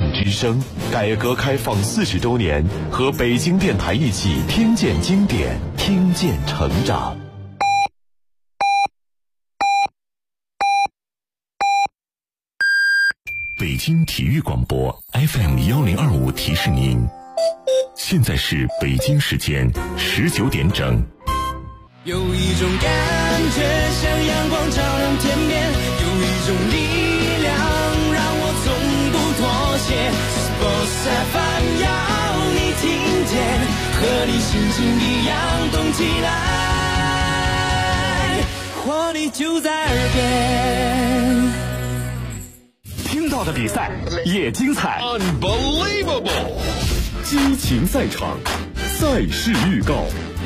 之声，改革开放40周年，和北京电台一起听见经典，听见成长。北京体育广播 FM1025提示您，现在是北京时间19点整。 有一种感觉像阳光照亮天边，有一种力量让我从不妥协。Sports FM 要你听见，和你心情一样动起来，活力就在耳边。 听到的比赛也精彩 ，Unbelievable！ 激情赛场，赛事预告。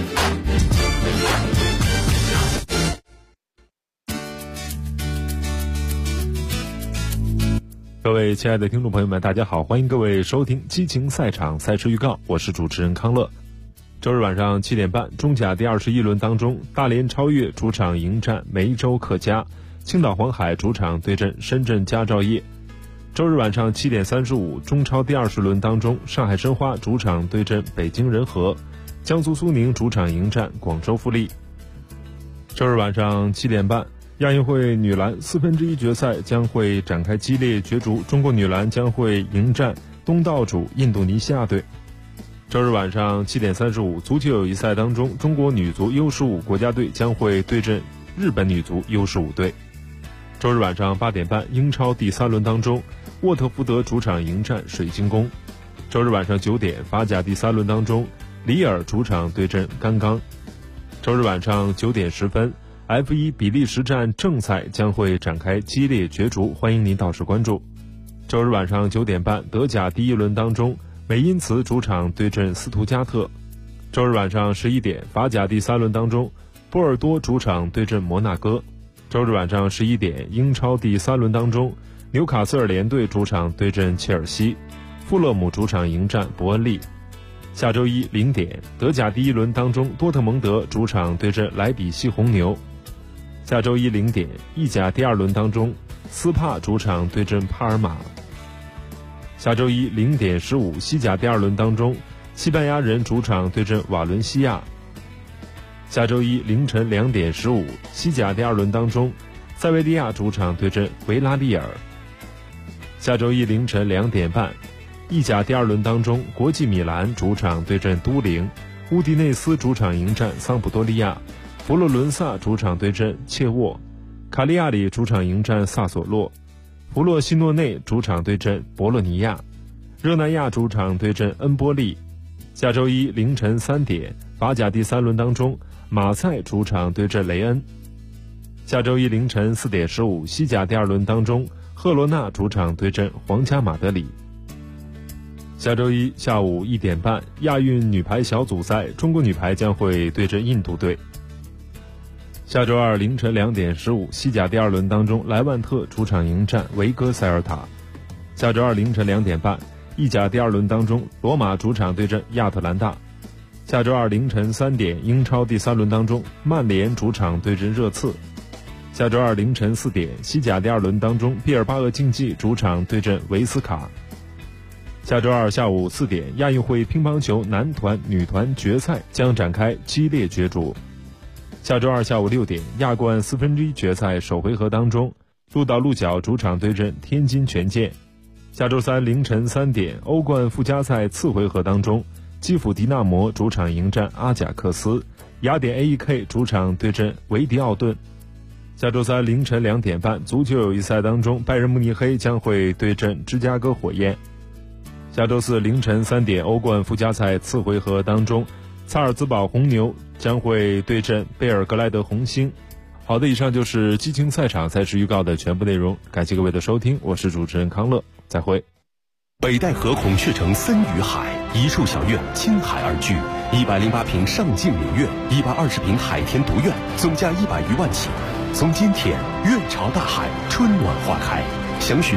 各位亲爱的听众朋友们，大家好，欢迎各位收听激情赛场赛事预告，我是主持人康乐。周日晚上7点半，中甲第21轮当中，大连超越主场迎战梅州客家，青岛黄海主场对阵深圳佳兆业。周日晚上7点35，中超第20轮当中，上海申花主场对阵北京人和，江苏苏宁主场迎战广州富力。周日晚上7点半，亚运会女篮1/4决赛将会展开激烈角逐，中国女篮将会迎战东道主印度尼西亚队。周日晚上7点35，足球友谊赛当中，中国女足 U15 国家队将会对阵日本女足 U15 队。周日晚上8点半，英超第3轮当中，沃特福德主场迎战水晶宫。周日晚上9点，法甲第3轮当中，里尔主场对阵甘刚。周日晚上9点10分，F1 比利时站正赛将会展开激烈角逐，欢迎您到时关注。周日晚上9点半，德甲第1轮当中，美因茨主场对阵斯图加特。周日晚上11点，法甲第3轮当中，波尔多主场对阵摩纳哥。周日晚上11点，英超第3轮当中，纽卡斯尔联队主场对阵切尔西，富勒姆主场迎战伯恩利。下周一0点，德甲第1轮当中，多特蒙德主场对阵莱比锡红牛。下周一0点，意甲第2轮当中，斯帕主场对阵帕尔马。下周一0点15，西甲第2轮当中，西班牙人主场对阵瓦伦西亚。下周一凌晨2点15，西甲第2轮当中，塞维利亚主场对阵维拉利尔。下周一凌晨2点半，意甲第2轮当中，国际米兰主场对阵都灵，乌迪内斯主场迎战桑普多利亚，佛罗伦萨主场对阵切沃，卡利亚里主场迎战萨索洛，弗洛西诺内主场对阵博洛尼亚，热那亚主场对阵恩波利。下周一凌晨3点，法甲第3轮当中，马赛主场对阵雷恩。下周一凌晨4点15，西甲第2轮当中，赫罗纳主场对阵皇家马德里。下周一下午1点半，亚运女排小组赛，中国女排将会对阵印度队。下周二凌晨2点15，西甲第2轮当中，莱万特主场迎战维戈塞尔塔。下周二凌晨2点半，意甲第2轮当中，罗马主场对阵亚特兰大。下周二凌晨3点，英超第3轮当中，曼联主场对阵热刺。下周二凌晨4点，西甲第2轮当中，毕尔巴鄂竞技主场对阵维斯卡。下周二下午4点，亚运会乒乓球男团、女团决赛将展开激烈角逐。下周二下午6点，亚冠1/4决赛首回合当中，鹿岛鹿角主场对阵天津权健。下周三凌晨3点，欧冠附加赛次回合当中，基辅迪纳摩主场迎战阿贾克斯，雅典 AEK 主场对阵维迪奥顿。下周三凌晨2点半，足球友谊赛当中，拜仁慕尼黑将会对阵芝加哥火焰。下周四凌晨3点，欧冠附加赛次回合当中，萨尔茨堡红牛将会对阵贝尔格莱德红星。好的，以上就是激情赛场赛事预告的全部内容，感谢各位的收听，我是主持人康乐，再会。 北戴河孔雀城森与海，一处小院亲海而居，108平上镜影院，120平海天独院，总价100余万起。从今天院朝大海，春暖花开。详询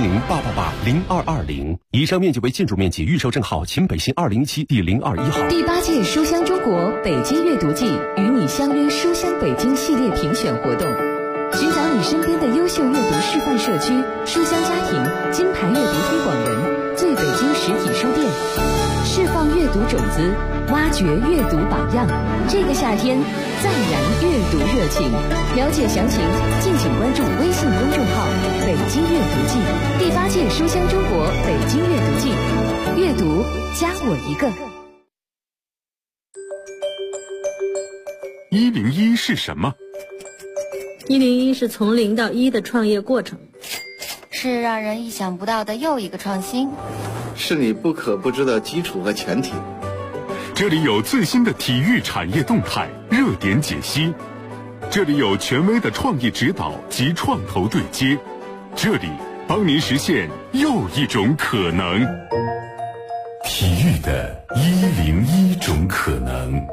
400-888-0220。以上面积为建筑面积，预售证号秦北新2017第021号。 第8届书香中国北京阅读季与你相约书香北京系列评选活动，寻找你身边的优秀阅读示范社区、书香家庭、金牌阅读推广人， 读种子，挖掘阅读榜样。这个夏天，再燃阅读热情。了解详情，敬请关注微信公众号“北京阅读季”第8届书香中国北京阅读季。阅读加我一个。 101是什么 ？101是从0到1的创业过程， 是让人意想不到的又一个创新， 是你不可不知的基础和前提。 这里有最新的体育产业动态、热点解析，这里有权威的创意指导及创投对接，这里帮您实现又一种可能。体育的101种可能。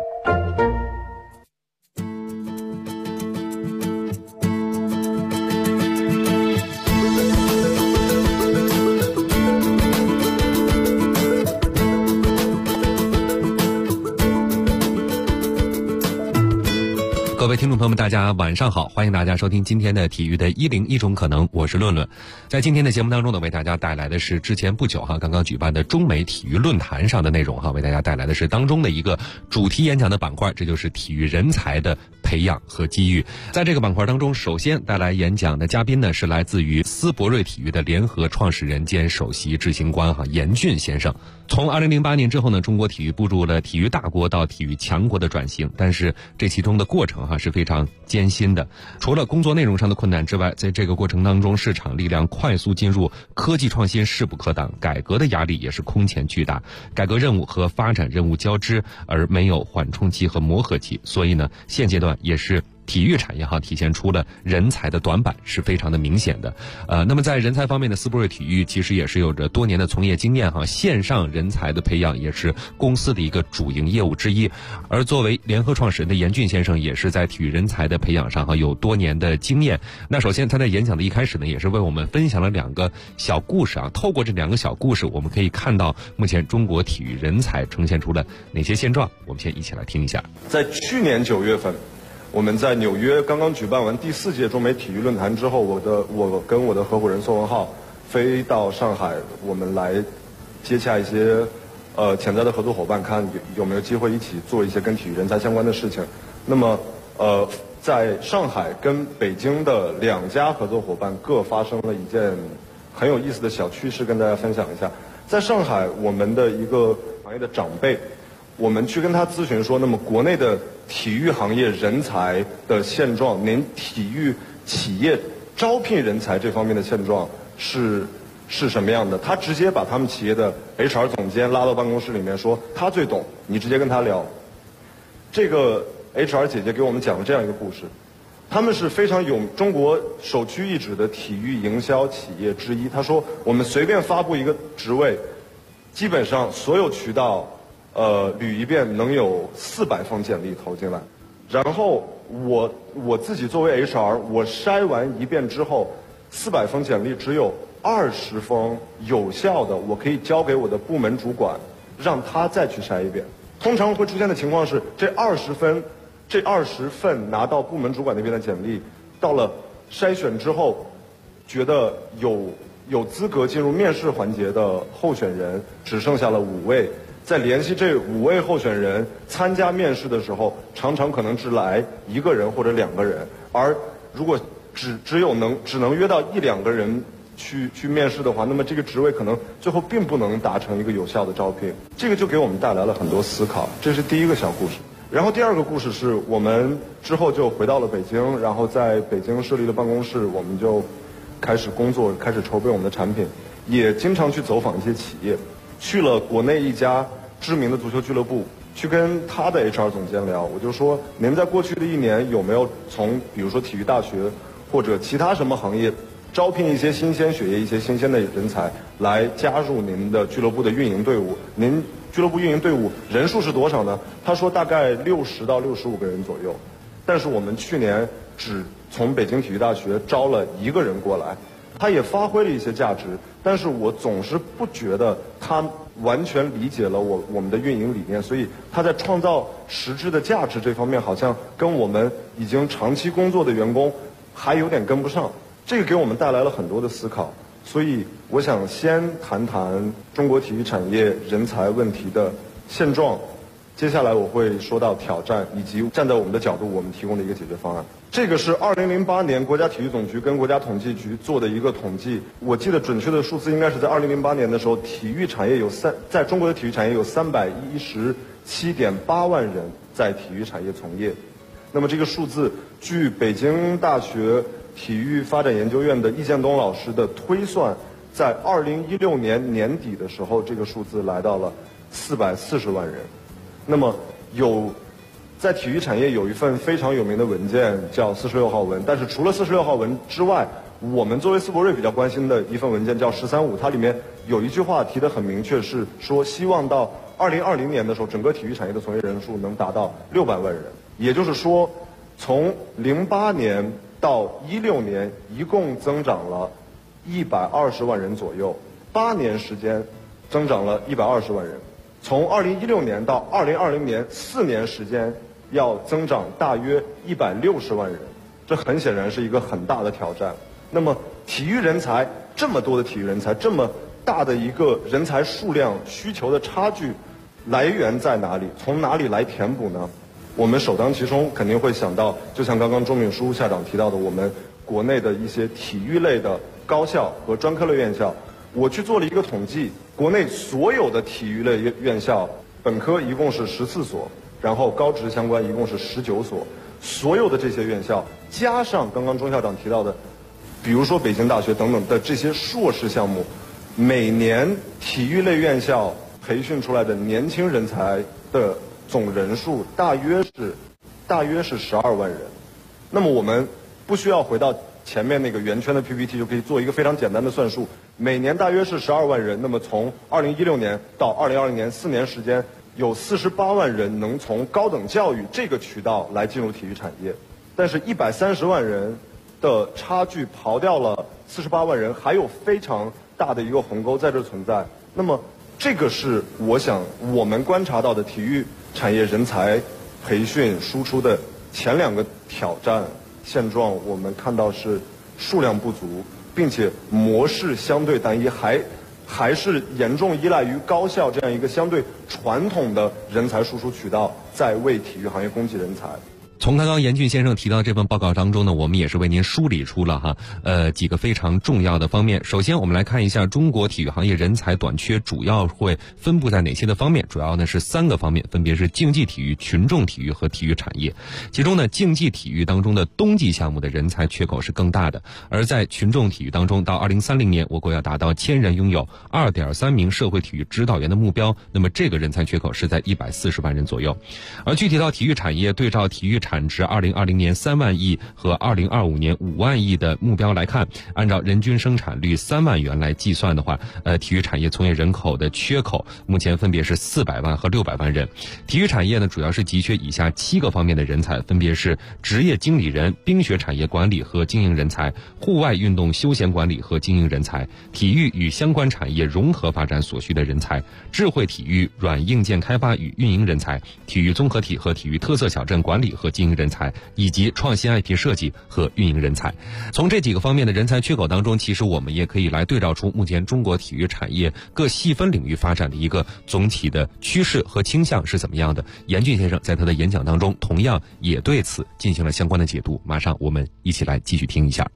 各位听众朋友们，大家晚上好，欢迎大家收听今天的体育的101种可能，我是论论。在今天的节目当中呢，为大家带来的是之前不久刚刚举办的中美体育论坛上的内容为大家带来的是当中的一个主题演讲的板块，这就是体育人才的培养和机遇。在这个板块当中，首先带来演讲的嘉宾呢是来自于斯伯瑞体育的联合创始人兼首席执行官严俊先生。从2008年之后呢，中国体育步入了体育大国到体育强国的转型，但是这其中的过程是非常艰辛的。除了工作内容上的困难之外，在这个过程当中，市场力量快速进入，科技创新势不可挡，改革的压力也是空前巨大，改革任务和发展任务交织，而没有缓冲期和磨合期，所以呢，现阶段也是体育产业体现出了人才的短板是非常的明显的。那么在人才方面呢，斯伯瑞体育其实也是有着多年的从业经验线上人才的培养也是公司的一个主营业务之一。而作为联合创始人的严俊先生也是在体育人才的培养上有多年的经验。那首先他在演讲的一开始呢，也是为我们分享了2个小故事透过这2个小故事，我们可以看到目前中国体育人才呈现出了哪些现状。我们先一起来听一下。 在去年9月份，我们在纽约刚刚举办完第4届中美体育论坛之后，我跟我的合伙人宋文浩飞到上海，我们来接洽一些潜在的合作伙伴，看有没有机会一起做一些跟体育人才相关的事情。那么在上海跟北京的2家合作伙伴各发生了一件很有意思的小趣事，跟大家分享一下。在上海，我们的一个行业的长辈，我们去跟他咨询说，那么国内的体育行业人才的现状，您体育企业招聘人才这方面的现状是什么样的？他直接把他们企业的 HR 总监拉到办公室里面说，他最懂，你直接跟他聊。这个 HR 姐姐给我们讲了这样一个故事，他们是非常有中国首屈一指的体育营销企业之一。他说，我们随便发布一个职位，基本上所有渠道捋一遍能有400封简历投进来，然后我自己作为 HR， 我筛完一遍之后，400封简历只有20封有效的，我可以交给我的部门主管，让他再去筛一遍。通常会出现的情况是，这20份拿到部门主管那边的简历，到了筛选之后，觉得有资格进入面试环节的候选人只剩下了5位。在联系这5位候选人参加面试的时候，常常可能只来1个人或者2个人，而如果只能约到1-2个人去面试的话，那么这个职位可能最后并不能达成一个有效的招聘。这个就给我们带来了很多思考，这是第一个小故事。然后第2个故事是我们之后就回到了北京，然后在北京设立了办公室，我们就开始工作，开始筹备我们的产品，也经常去走访一些企业，去了国内一家知名的足球俱乐部，去跟他的 HR 总监聊，我就说，您在过去的1年有没有从比如说体育大学或者其他什么行业招聘一些新鲜血液、一些新鲜的人才来加入您的俱乐部的运营队伍？您俱乐部运营队伍人数是多少呢？他说大概60到65个人左右，但是我们去年只从北京体育大学招了1个人过来，他也发挥了一些价值，但是我总是不觉得他完全理解了我们的运营理念，所以他在创造实质的价值这方面，好像跟我们已经长期工作的员工还有点跟不上，这个给我们带来了很多的思考。所以我想先谈谈中国体育产业人才问题的现状。接下来我会说到挑战，以及站在我们的角度，我们提供的一个解决方案。这个是2008年国家体育总局跟国家统计局做的一个统计，我记得准确的数字应该是在2008年的时候，体育产业在中国的体育产业有317.8万人在体育产业从业。那么这个数字，据北京大学体育发展研究院的易建东老师的推算，在2016年年底的时候，这个数字来到了440万人。那么在体育产业有一份非常有名的文件叫46号文，但是除了46号文之外，我们作为斯博瑞比较关心的一份文件叫135，它里面有一句话提得很明确，是说希望到2020年的时候，整个体育产业的从业人数能达到600万人。也就是说，从08年到16年，一共增长了120万人左右，8年时间增长了120万人。从2016年到2020年4年时间，要增长大约160万人，这很显然是一个很大的挑战。那么体育人才，这么多的体育人才，这么大的一个人才数量需求的差距来源在哪里？从哪里来填补呢？我们首当其冲肯定会想到，就像刚刚钟敏书校长提到的，我们国内的一些体育类的高校和专科类院校。我去做了一个统计，国内所有的体育类院校，本科一共是14所，然后高职相关一共是19所，所有的这些院校加上刚刚钟校长提到的，比如说北京大学等等的这些硕士项目，每年体育类院校培训出来的年轻人才的总人数大约是12万人。那么我们不需要回到前面那个圆圈的 PPT， 就可以做一个非常简单的算术，每年大约是12万人。那么从2016年到2020年4年时间，有48万人能从高等教育这个渠道来进入体育产业，但是130万人的差距刨掉了48万人，还有非常大的一个鸿沟在这存在。那么这个是我想我们观察到的体育产业人才培训输出的前2个挑战现状，我们看到是数量不足，并且模式相对单一，还是严重依赖于高校这样一个相对传统的人才输出渠道，在为体育行业供给人才。 从刚刚严俊先生提到这份报告当中呢，我们也是为您梳理出了几个非常重要的方面。首先我们来看一下中国体育行业人才短缺主要会分布在哪些的方面，主要呢是3个方面，分别是竞技体育、群众体育和体育产业。其中呢，竞技体育当中的冬季项目的人才缺口是更大的，而在群众体育当中，到2030年我国要达到1000人拥有 2.3 名社会体育指导员的目标，那么这个人才缺口是在140万人左右。而具体到体育产业，对照体育产值2020年3万亿和2025年5万亿的目标来看，按照人均生产率3万元来计算的话，体育产业从业人口的缺口目前分别是400万和600万人。体育产业呢，主要是急缺以下7个方面的人才，分别是职业经理人、冰雪产业管理和经营人才、户外运动休闲管理和经营人才、体育与相关产业融合发展所需的人才、智慧体育软硬件开发与运营人才、体育综合体和体育特色小镇管理和经营人才，以及创新 IP 设计和运营人才。从这几个方面的人才缺口当中，其实我们也可以来对照出目前中国体育产业各细分领域发展的一个总体的趋势和倾向是怎么样的。严俊先生在他的演讲当中同样也对此进行了相关的解读，马上我们一起来继续听一下。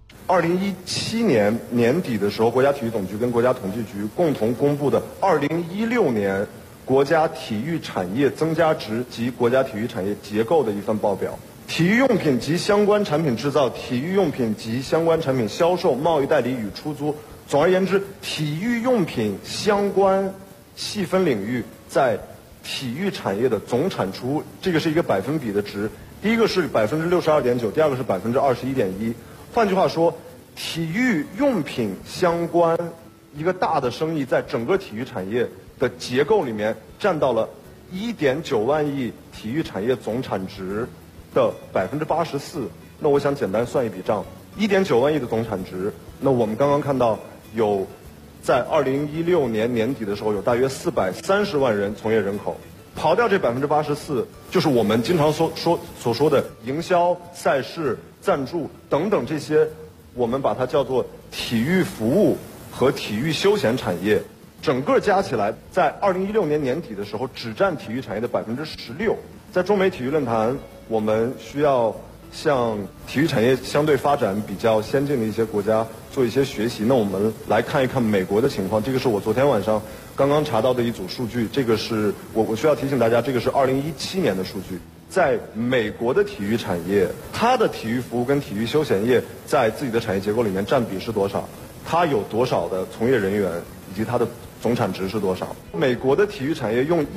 2017年年底的时候，国家体育总局跟国家统计局共同公布的2016年国家体育产业增加值及国家体育产业结构的一份报表。体育用品及相关产品制造、体育用品及相关产品销售、贸易代理与出租，总而言之，体育用品相关细分领域在体育产业的总产出，这个是一个百分比的值。第一个是62.9%，第二个是21.1%。换句话说，体育用品相关一个大的生意在整个体育产业的结构里面占到了1.9万亿体育产业总产值的84%。那我想简单算一笔账，1.9万亿的总产值，那我们刚刚看到有在2016年年底的时候有大约430万人从业人口，刨掉这84%，就是我们经常所说的营销、赛事、赞助等等这些，我们把它叫做体育服务和体育休闲产业。 整个加起来在2016年年底的时候只占体育产业的16%。在中美体育论坛，我们需要向体育产业相对发展比较先进的一些国家做一些学习。那我们来看一看美国的情况，这个是我昨天晚上刚刚查到的一组数据，这个是我需要提醒大家，这个是2017年的数据。在美国的体育产业，它的体育服务跟体育休闲业在自己的产业结构里面占比是多少？它有多少的从业人员，以及它的总产值是多少？美国的体育产业用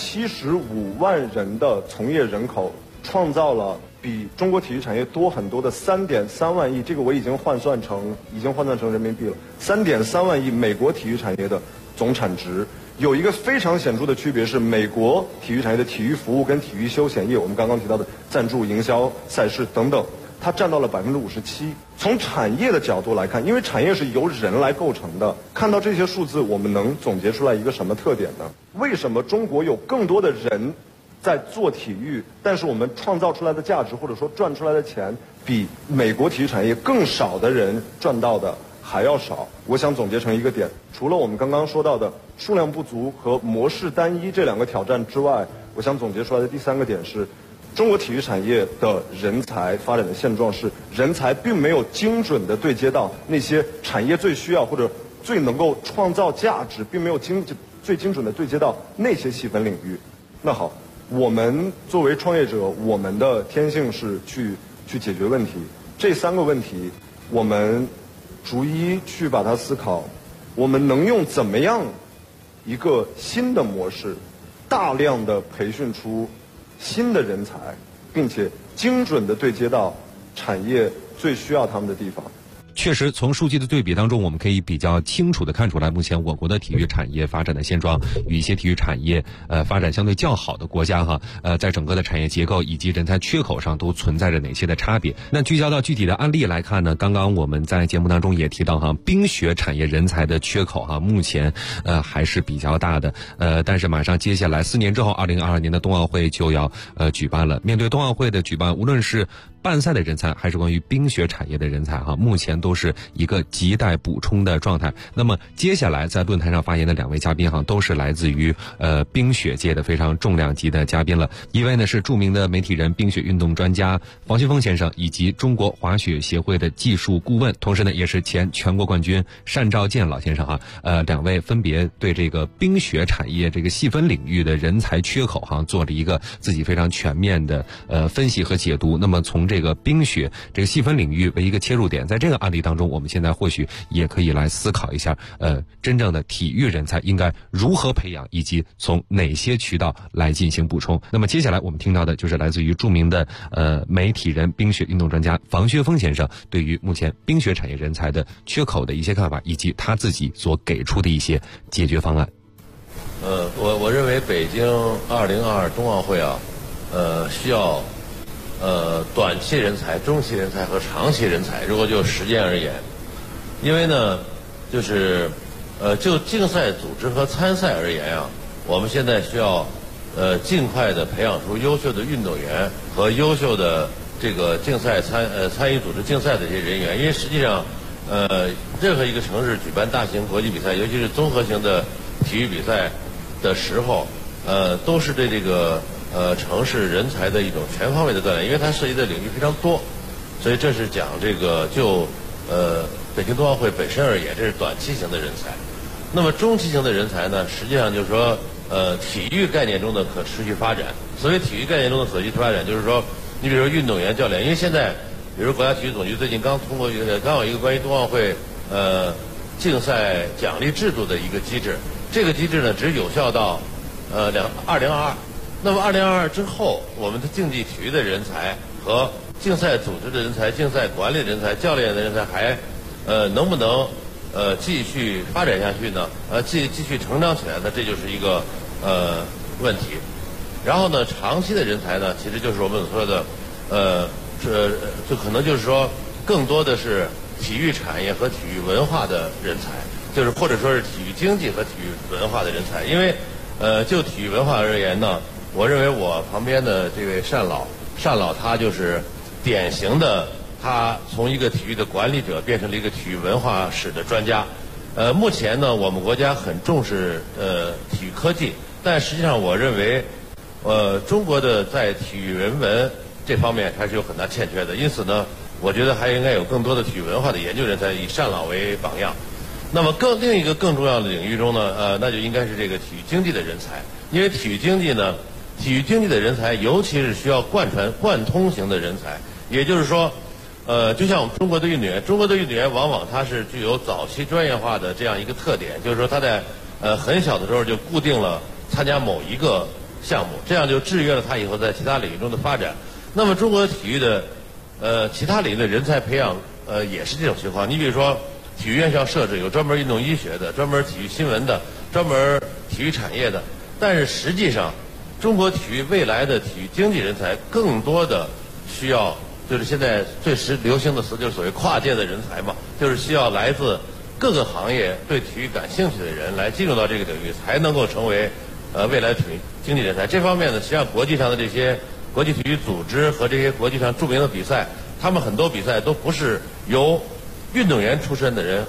175万人的从业人口，创造了比中国体育产业多很多的3.3万亿，这个我已经换算成人民币了，3.3万亿美国体育产业的总产值。有一个非常显著的区别是，美国体育产业的体育服务跟体育休闲业，我们刚刚提到的赞助、营销、赛事等等，它占到了57%。从产业的角度来看，因为产业是由人来构成的，看到这些数字，我们能总结出来一个什么特点呢？为什么中国有更多的人在做体育，但是我们创造出来的价值或者说赚出来的钱，比美国体育产业更少的人赚到的还要少？我想总结成一个点，除了我们刚刚说到的数量不足和模式单一这2个挑战之外，我想总结出来的第3个点是，中国体育产业的人才发展的现状是，人才并没有精准的对接到那些产业最需要或者最能够创造价值，并没有最精准的对接到那些细分领域。那好，我们作为创业者，我们的天性是去解决问题。这3个问题，我们逐一去把它思考，我们能用怎么样一个新的模式，大量的培训出新的人才，并且精准的对接到产业最需要他们的地方。 确实，从数据的对比当中，我们可以比较清楚地看出来，目前我国的体育产业发展的现状与一些体育产业发展相对较好的国家在整个的产业结构以及人才缺口上都存在着哪些的差别。那聚焦到具体的案例来看呢，刚刚我们在节目当中也提到冰雪产业人才的缺口目前还是比较大的。但是马上接下来4年之后，2022年的冬奥会就要举办了。面对冬奥会的举办，无论是办赛的人才还是关于冰雪产业的人才目前都是一个亟待补充的状态。那么接下来在论坛上发言的2位嘉宾都是来自于冰雪界的非常重量级的嘉宾了。一位呢是著名的媒体人、冰雪运动专家房学峰先生，以及中国滑雪协会的技术顾问，同时呢也是前全国冠军单兆健老先生2位分别对这个冰雪产业这个细分领域的人才缺口做了一个自己非常全面的分析和解读。那么从这个冰雪这个细分领域为一个切入点，在这个案例当中，我们现在或许也可以来思考一下，真正的体育人才应该如何培养，以及从哪些渠道来进行补充。那么接下来我们听到的就是来自于著名的媒体人、冰雪运动专家房学峰先生对于目前冰雪产业人才的缺口的一些看法，以及他自己所给出的一些解决方案。 我认为北京2022冬奥会需要短期人才、中期人才和长期人才。如果就时间而言，因为呢，就是就竞赛组织和参赛而言我们现在需要尽快的培养出优秀的运动员和优秀的这个竞赛参与组织竞赛的这些人员。因为实际上任何一个城市举办大型国际比赛，尤其是综合型的体育比赛的时候，都是对这个城市人才的一种全方位的锻炼，因为它涉及的领域非常多，所以这是讲这个就北京冬奥会本身而言，这是短期型的人才。那么中期型的人才呢，实际上就是说体育概念中的可持续发展。所谓体育概念中的可持续发展，就是说你比如说运动员、教练，因为现在比如国家体育总局最近刚有一个关于冬奥会竞赛奖励制度的一个机制，这个机制呢只有效到2022。那么2022之后，我们的竞技体育的人才和竞赛组织的人才、竞赛管理的人才、教练的人才还能不能继续发展下去呢？继续成长起来呢？这就是一个问题。然后呢，长期的人才呢，其实就是我们所说的就可能就是说更多的是体育产业和体育文化的人才，就是或者说是体育经济和体育文化的人才。因为就体育文化而言呢，我认为我旁边的这位单老他就是典型的，他从一个体育的管理者变成了一个体育文化史的专家。 目前呢，我们国家很重视体育科技，但实际上我认为，中国的在体育人文这方面还是有很大欠缺的。因此呢，我觉得还应该有更多的体育文化的研究人才，以单老为榜样。那么另一个更重要的领域中呢，那就应该是这个体育经济的人才，因为体育经济的人才，尤其是需要贯通型的人才，也就是说。就像我们中国的运动员往往他是具有早期专业化的这样一个特点，就是说他在很小的时候就固定了参加某一个项目，这样就制约了他以后在其他领域中的发展。那么中国体育的其他领域的人才培养也是这种情况。你比如说体育院校设置有专门运动医学的、专门体育新闻的、专门体育产业的，但是实际上中国体育未来的体育经济人才更多的需要。就是现在最流行的词就是所谓跨界的人才嘛，就是需要来自各个行业对体育感兴趣的人来进入到这个领域，才能够成为未来体育经济人才。这方面呢，实际上国际上的这些国际体育组织和这些国际上著名的比赛，他们很多比赛都不是由运动员出身的人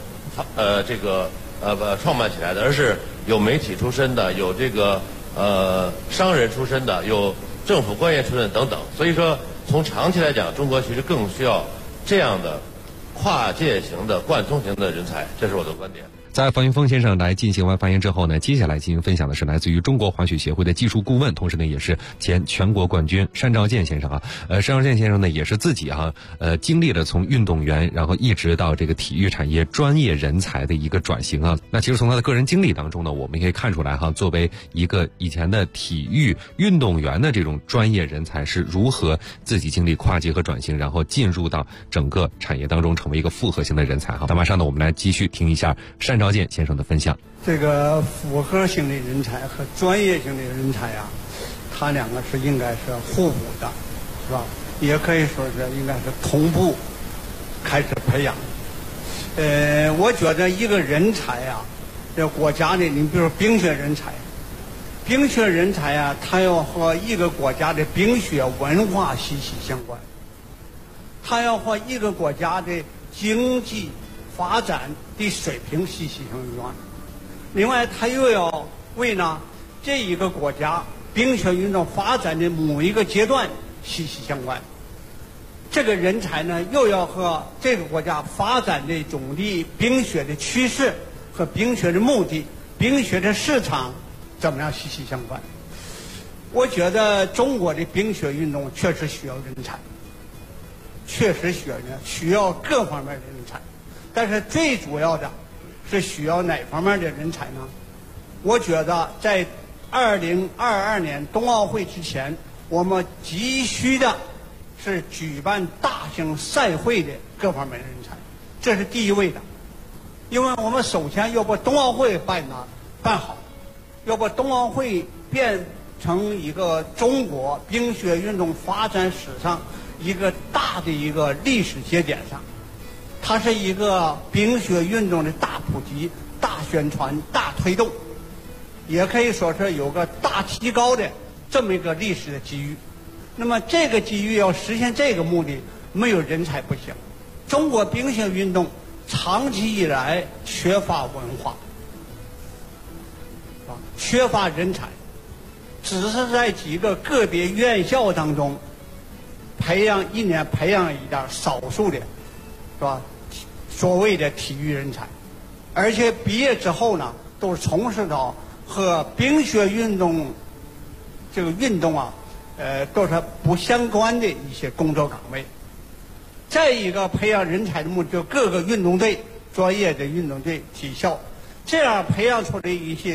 创办起来的，而是有媒体出身的，有这个商人出身的，有政府官员出身的等等。所以说。从长期来讲，中国其实更需要这样的跨界型的贯通型的人才，这是我的观点。 在方云峰先生来进行完发言之后呢，接下来进行分享的是来自于中国滑雪协会的技术顾问，同时呢也是前全国冠军单兆健先生啊。单兆健先生呢也是自己经历了从运动员然后一直到这个体育产业专业人才的一个转型啊。那其实从他的个人经历当中呢，我们可以看出来作为一个以前的体育运动员的这种专业人才是如何自己经历跨界和转型，然后进入到整个产业当中成为一个复合型的人才那马上呢，我们来继续听一下单兆健先生的分享。 这个复合型的人才和专业型的人才他两个是应该是互补的，是吧？也可以说是应该是同步开始培养。我觉得一个人才这国家的，你比如说冰雪人才，他要和一个国家的冰雪文化息息相关，他要和一个国家的经济发展的水平息息相关。另外，他又要为这一个国家冰雪运动发展的某一个阶段息息相关。这个人才呢，又要和这个国家发展的总的冰雪的趋势和冰雪的目的、冰雪的市场怎么样息息相关。我觉得中国的冰雪运动确实需要人才，确实需要各方面的人才。但是最主要的是需要哪方面的人才呢？我觉得在2022年冬奥会之前，我们急需的是举办大型赛会的各方面人才，这是第一位的。因为我们首先要把冬奥会办好，要把冬奥会变成一个中国冰雪运动发展史上一个大的一个历史节点上。它是一个冰雪运动的大普及、大宣传、大推动，也可以说是有个大提高的这么一个历史的机遇。那么这个机遇要实现这个目的，没有人才不行。中国冰雪运动长期以来缺乏文化，缺乏人才，只是在几个个别院校当中一年培养一点少数的，是吧？所谓的体育人才，而且毕业之后呢，都是从事到和冰雪运动这个运动都是不相关的一些工作岗位。再一个培养人才的目的，就各个运动队、专业的运动队、体校，这样培养出的一些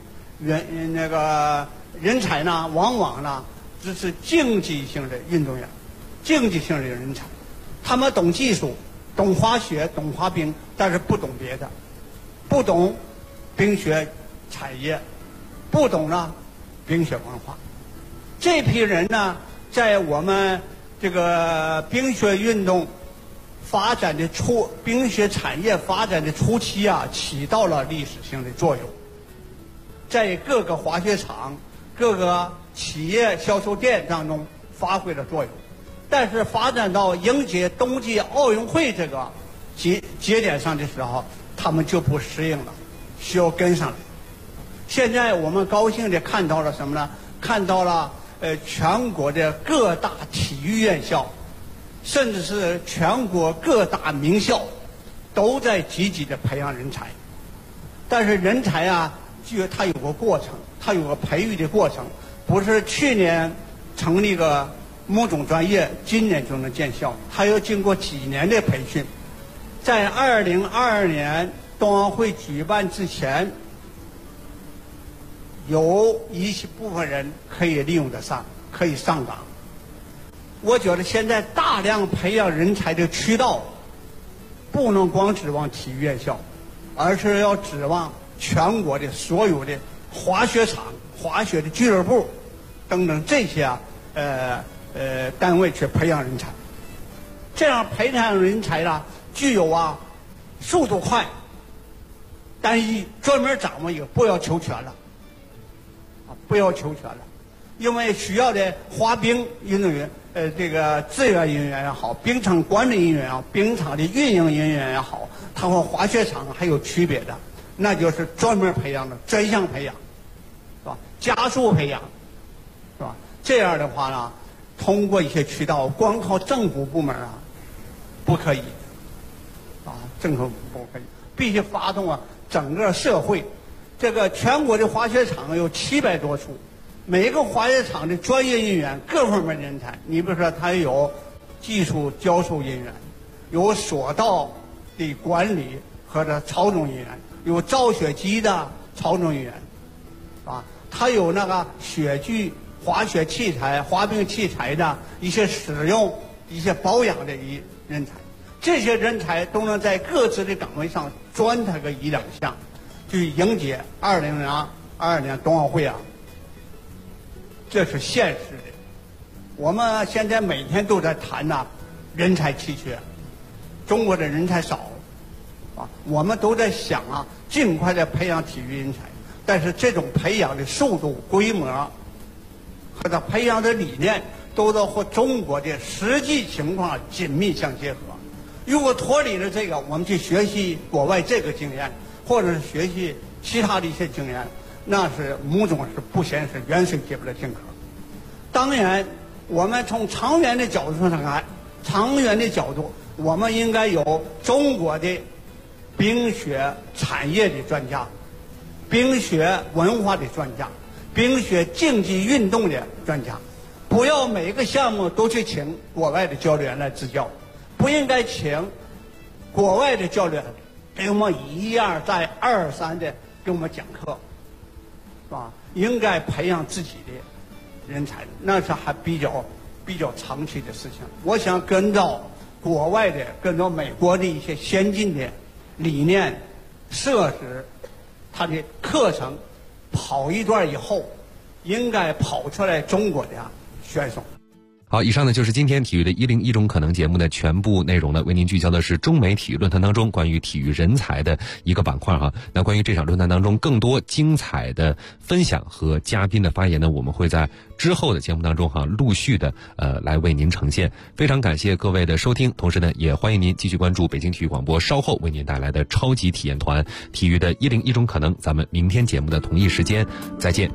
人才呢，往往只是竞技性的运动员、竞技性的人才，他们懂技术。懂滑雪，懂滑冰，但是不懂别的，不懂冰雪产业，不懂冰雪文化。这批人呢，在我们这个冰雪运动发展的冰雪产业发展的初期起到了历史性的作用，在各个滑雪场、各个企业销售店当中发挥了作用。但是发展到迎接冬季奥运会这个节点上的时候， 他们就不适应了，需要跟上来。现在我们高兴地看到了什么呢？看到了全国的各大体育院校，甚至是全国各大名校，都在积极地培养人才。但是人才啊，它有个过程，它有个培育的过程，不是去年成立个某种专业，今年就能见效，它要经过几年的培训。在2022年冬奥会举办之前，有一些部分人可以利用得上，可以上岗。我觉得现在大量培养人才的渠道，不能光指望体育院校，而是要指望全国的所有的滑雪场、滑雪的俱乐部等等这些单位去培养人才。这样培养人才呢，具有速度快、单一、专门掌握一个，不要求全了。不要求全了，因为需要的滑冰运动员，这个志愿运动员也好，冰场管理人员也好，冰场的运营人员也好，它和滑雪场还有区别的，那就是专门培养的专项培养，是吧？加速培养，是吧？这样的话呢，通过一些渠道，光靠政府部门不可以，政府不可以，必须发动整个社会。这个全国的滑雪场有700多处，每个滑雪场的专业人员各方面人才，你比如说他有技术教授人员，有索道的管理和操纵人员，有造雪机的操纵人员，他有那个雪具、滑雪器材、滑冰器材的一些使用、一些保养的人才，这些人才都能在各自的岗位上专他个1-2项。去迎接2022年冬奥会这是现实的。我们现在每天都在谈人才稀缺，中国的人才少我们都在想尽快的培养体育人才，但是这种培养的速度、规模和它培养的理念都要和中国的实际情况紧密相结合。如果脱离了这个，我们去学习国外这个经验，或者是学习其他的一些经验，那是某种是不现实、远水解不了近渴。当然，我们从长远的角度上看，长远的角度，我们应该有中国的冰雪产业的专家、冰雪文化的专家、冰雪竞技运动的专家，不要每个项目都去请国外的教练来指教，不应该请国外的教练给我们一而再、2而3的给我们讲课，是吧？应该培养自己的人才，那是还比较长期的事情。我想跟着国外的、跟着美国的一些先进的理念、设施，他的课程跑一段以后，应该跑出来中国的选手。 好，以上呢就是今天体育的101种可能节目的全部内容了。为您聚焦的是中美体育论坛当中关于体育人才的一个板块那关于这场论坛当中更多精彩的分享和嘉宾的发言呢，我们会在之后的节目当中陆续的来为您呈现。非常感谢各位的收听，同时呢也欢迎您继续关注北京体育广播稍后为您带来的超级体验团体育的101种可能。咱们明天节目的同一时间再见。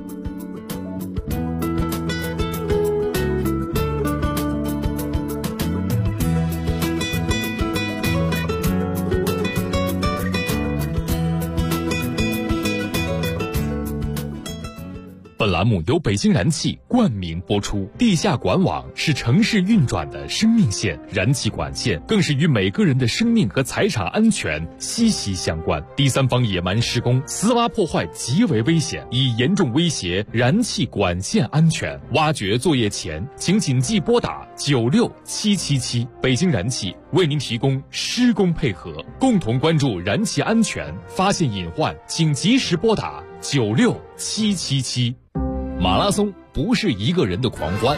本栏目由北京燃气冠名播出。地下管网是城市运转的生命线，燃气管线更是与每个人的生命和财产安全息息相关。第三方野蛮施工、私挖破坏极为危险，已严重威胁燃气管线安全。挖掘作业前，请谨记拨打96777。北京燃气为您提供施工配合，共同关注燃气安全，发现隐患请及时拨打96777。马拉松不是一个人的狂欢，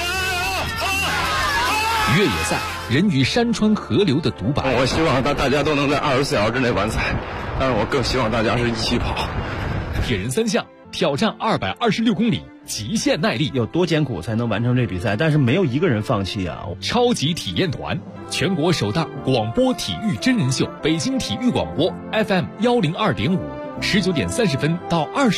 越野赛人与山川河流的独白。 我希望大家都能在24小时之内完赛，但是我更希望大家是一起跑。 铁人三项挑战226公里，极限耐力。 有多艰苦才能完成这比赛？但是没有一个人放弃啊！ 超级体验团，全国首档广播体育真人秀，北京体育广播 FM102.5，19点30分到20。